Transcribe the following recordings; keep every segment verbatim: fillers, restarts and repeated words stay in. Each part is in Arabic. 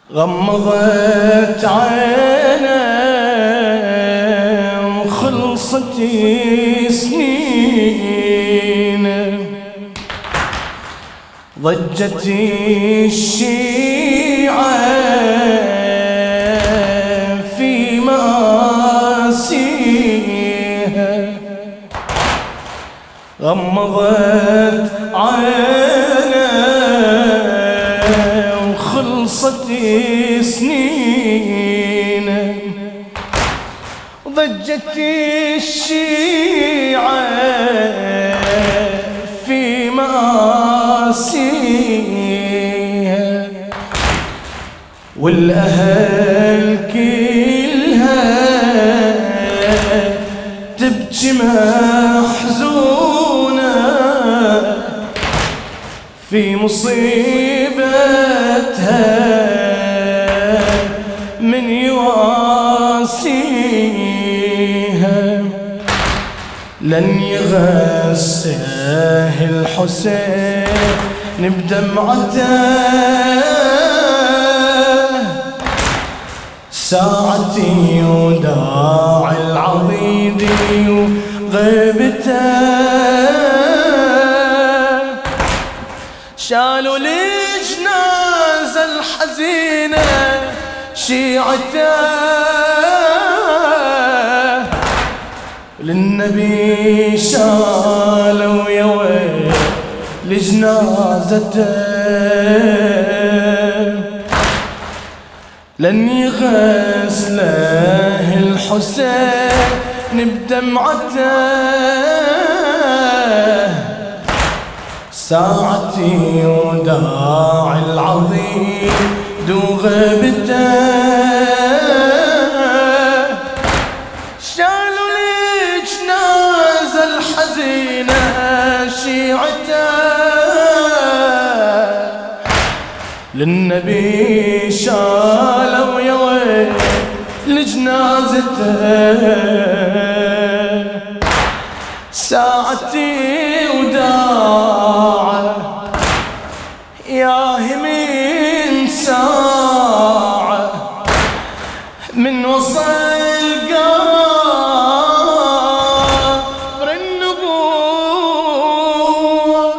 غمضت عينه وخلصت سنينه، ضجت الشيعة في مآسيها. غمضت عينه وخلصت سنينه، ضجت الشيعة في مآسيها، والأهل كلها تبكي محزونة في مصيبتها من يواسيها. لن يغسله الحسين بدمعته، ساعتي وداع العضيد وغيبته، شالوا الجنازة الحزينة شيعته، للنبي شالوا يا ويل لجنازته. لن يغسله الحسين بدمعته، ساعتي وداع العظيم وغيبته، شالوا الجنازة الحزينة شيعته، للنبي شالوا يا ويل لجنازته، ساعتي وداعه ياهي من ساعة من وصل قبر النبوة،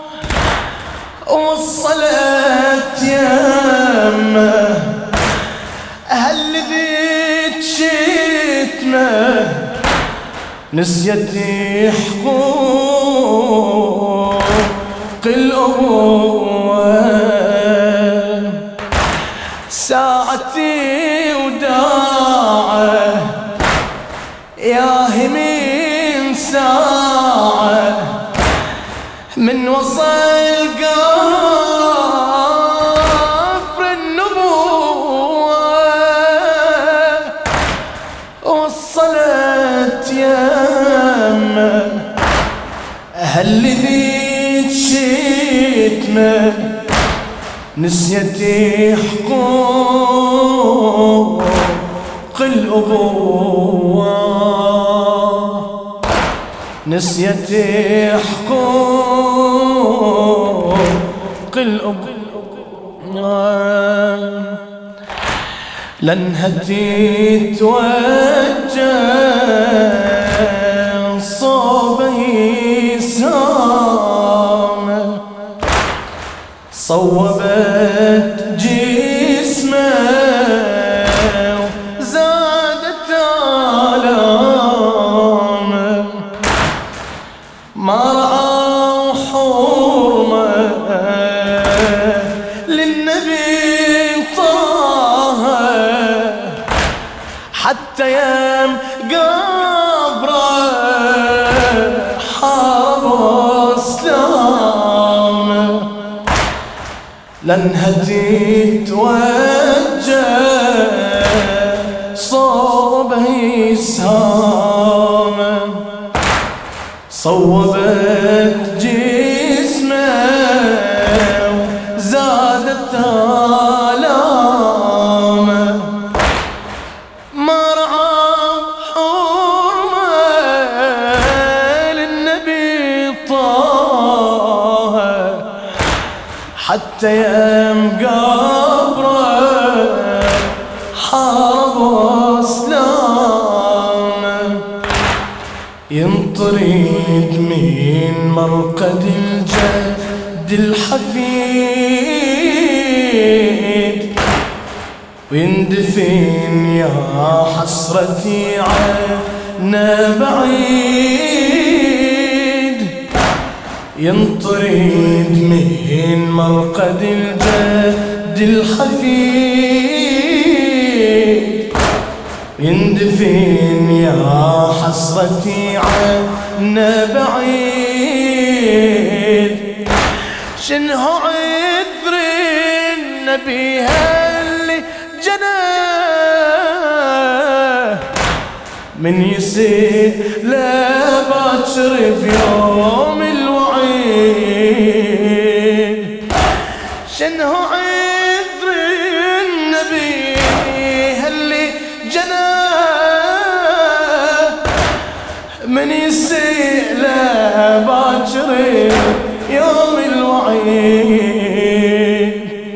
وصلت يمه هل ذيك شتمه، نسيت حقوق الأبوة، ساعتي وداعه ياهي من ساعة من وصل قبر النبوة، وصلت يمه هل ذيك شتمه، نسيت حقوق الأبوة، نسيت حقوق الأبوة، لأنها تتوجه صوبه سامه، صوبت جسمه وزادت آلامه، ما رأى حرمه للنبي طه، حتى يم قبره حاربوا اسلامه، لأنها تتوجه صوبه سامه، صوبت جسمه وزادت آلامه، ما رأى حرمه للنبي طه، حتى يم قبره ينطرد من مرقد الجد الحفيد ويندفن يا حسرتي عنا بعيد. ينطرد من مرقد الجد الحفيد يندفن يا حسرتي عنا بعيد. شنو عذر النبي اللي جناه من يسير لا باكر بيوم الوعيد. شنو عذر النبي اللي جناه من يسير لا باكر يوم الوعيد.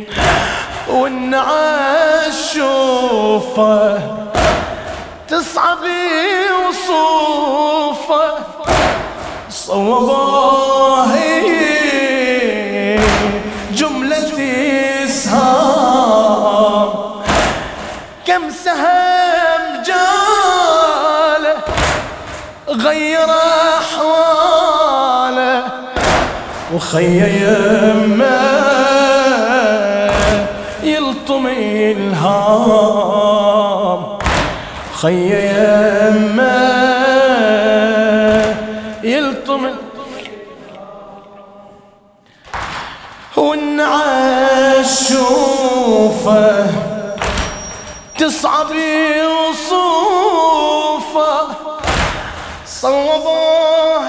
والنعاس شوفه تصعب وصوفه صوباه جملة إسهام كم سهم جاله غير أحواله وخي يمه يلطم الهام. خي يمه يلطم والنعاس شوفه تصعب وصوفه صوباه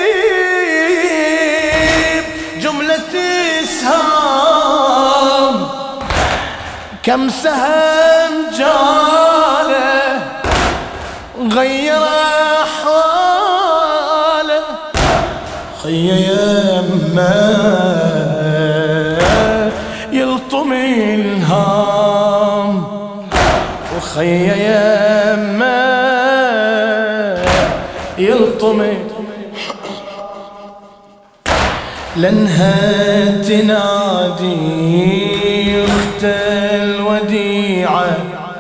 جملة إسهام كم سهم جاله غير أحواله. خي يمه يلطم الهام وخي يمه يلطم لأنها تنادي أخت الوديعة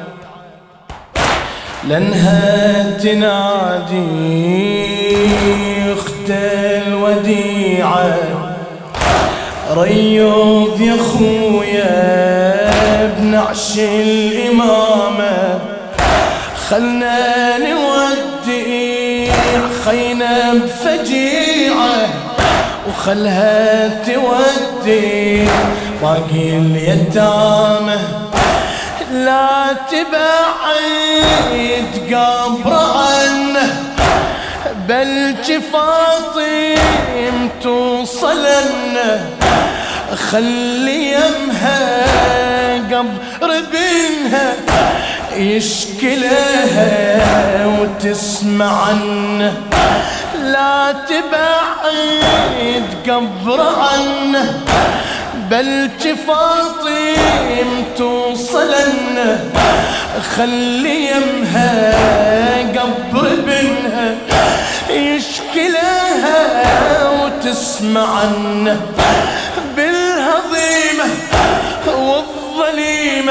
لأنها تنادي أخت الوديعة. ريوض يا خويا بنعش الإمامة خلنا نودي خينا بفجيعة وخلها تودي باقي اليتامى. لا تبعد قبر عنه بل فاطم توصلن خلي يمها قبر بنها يشكلها وتسمع عنه. لا تبعد قبر عنه بل فاطم توصلن خلي يمها قبر بنها يشكلها وتسمع عنه. بالهضيمة والظليمة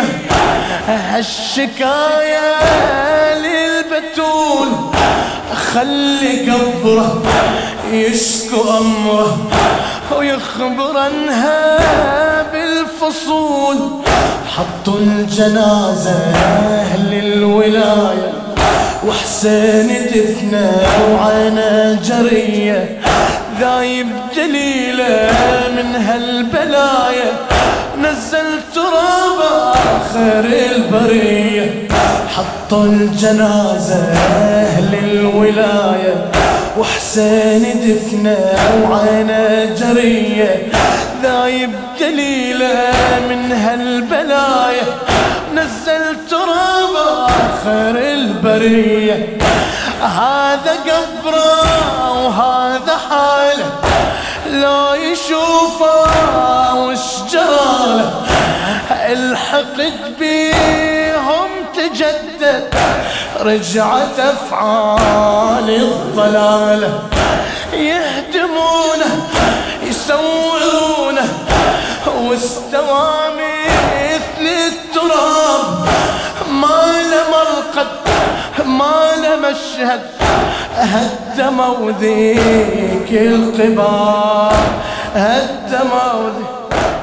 هالشكاية للبتول خلي قبره يشكو أمره ويخبر عنها بالفصول. حطوا الجنازة للولاية وحسين دفنه وعينه جرية ذايب جليله من هالبلايا نزل تراب آخر البرية. حطوا الجنازة للولاية وحسين دفنه وعينه جرية ذايب جليله من هالبلايا نزل تراب آخر البرية. هذا قبره وهذا حاله لا يشوفه وش جراله الحقد بيهم تجدد، رجعت أفعال الضلالة يهدمونه يسورونه، واستوى مثل التراب، ما له مرقد ما له مشهد، هدموا ذيك القباب، هدموا ذيك.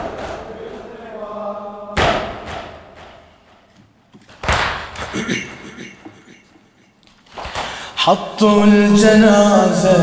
حطوا الجنازة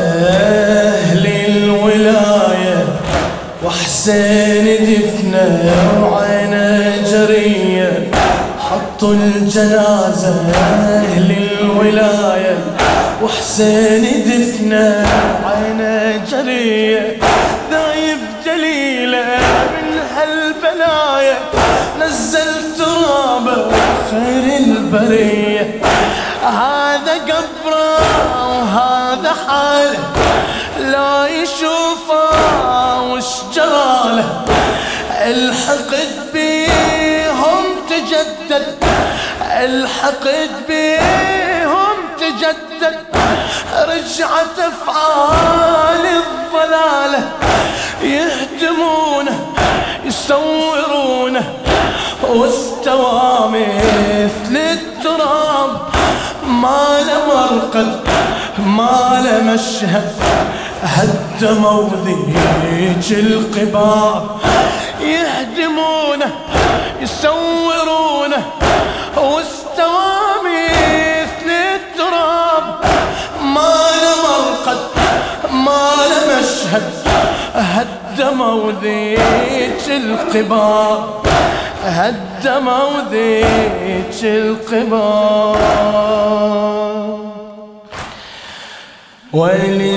للولاية، وحسين دفنه وعينه جرية. حطوا الجنازة للولاية، وحسين دفنه وعينه جرية. ذايب جليله من هالبلايا، نزل ترابه خير البرية. هذا قبره وهذا حاله، لا يشوفه وش جراله. الحقد بيهم تجدد، الحقد بيهم تجدد، رجعت أفعال الضلالة يهدمونه يسورونه، واستوى مثل التراب، ما له مرقد ما له مشهد، هدموا ذيك القباب يهدمونه يسورونه، واستوى مثل التراب، ما له مرقد ما له مشهد، هدموا ذيك القباب، هدموا ذيك القباب. ويلي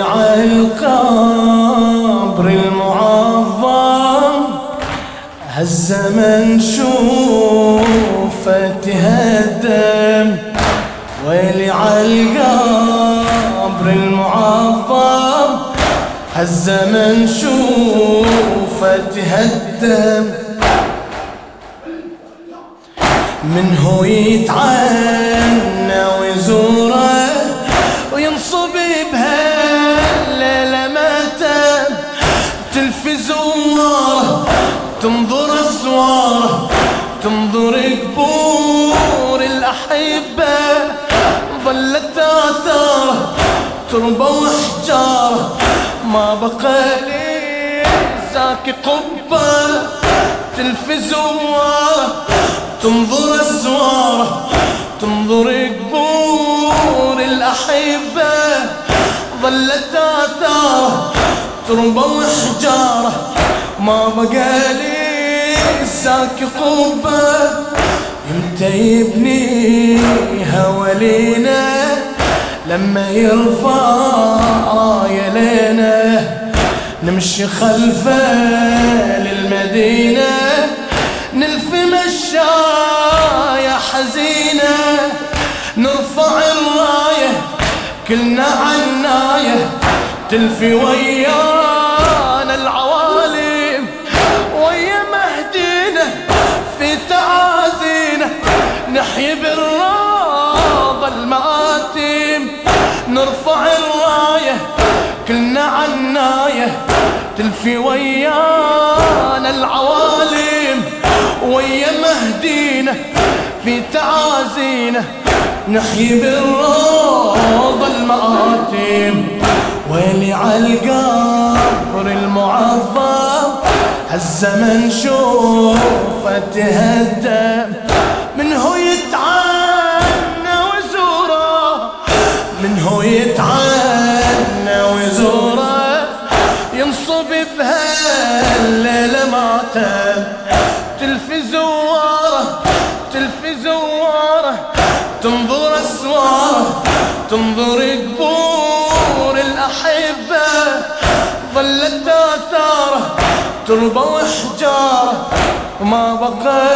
عالقبر المعظم، هالزمن شوفه تهدم. ويلي عالقبر المعظم، هالزمن شوفه تهدم. من هو يتعنى ويزوره وينصب بهالليلة ماتم، تلفز واره تنظر اسواره، تنظر قبور الأحبة، ظلت آثاره تربة وحجارة، ما بقى لي زاكي قبة. تلفز واره تنظر اسواره، تنظر قبور الأحبة، ظلت آثاره تربة وحجارة، ما بقى لي ساك قبة. يمتى يبنيها ولينا لما يرفع راية لينا، نمشي خلفه للمدينة، نلفي مشاية حزينة، نرفع الراية كلنا عناية، تلفي ويانا العوالم ويا مهدينا في تعازينا، نحيي بالراضة المآتم، نرفع الراية كلنا عناية، تلفي ويانا العوالم ويا مهدينا في تعازينا، نحيي بالروضة المآتم. ويلي عالقبر المعظم، هالزمن شوفه تهدم. من هو يتعنى ويزوره، من هو يتعنى ويزوره، ينصب بهالليلة ماتم، تلفي زواره تلفي زواره، تنظر اسواره تنظر قبور الأحبة، ظلت آثاره تربة وحجارة، وما بقى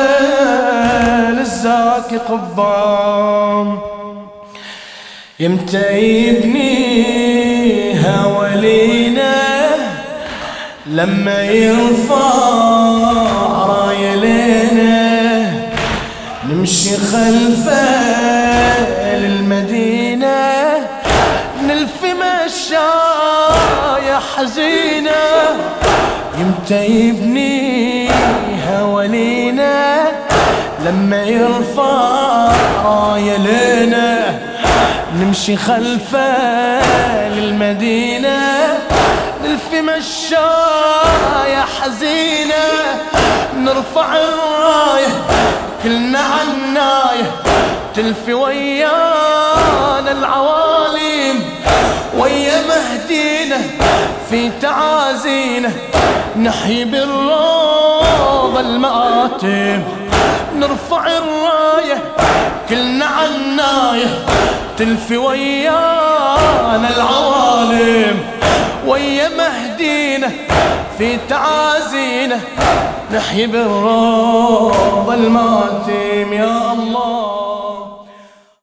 للزاكي قبام. يمتى يبنيها ولينا لما يرفع راية لينا، نمشي خلفه للمدينة نلفي مشاية حزينة يمتى يبني هوالينا لما يرفع راية لنا نمشي خلفه للمدينة نلفي مشاية حزينة نرفع الراية كلنا عناية تلفي ويانا العوالم ويا مهدينا في تعازينا نحيي بالروضة المآتم نرفع الراية كلنا عناية تلفي ويانا العوالم ويا مهدينا في تعازينا نحيي بالروضة المآتم يا الله.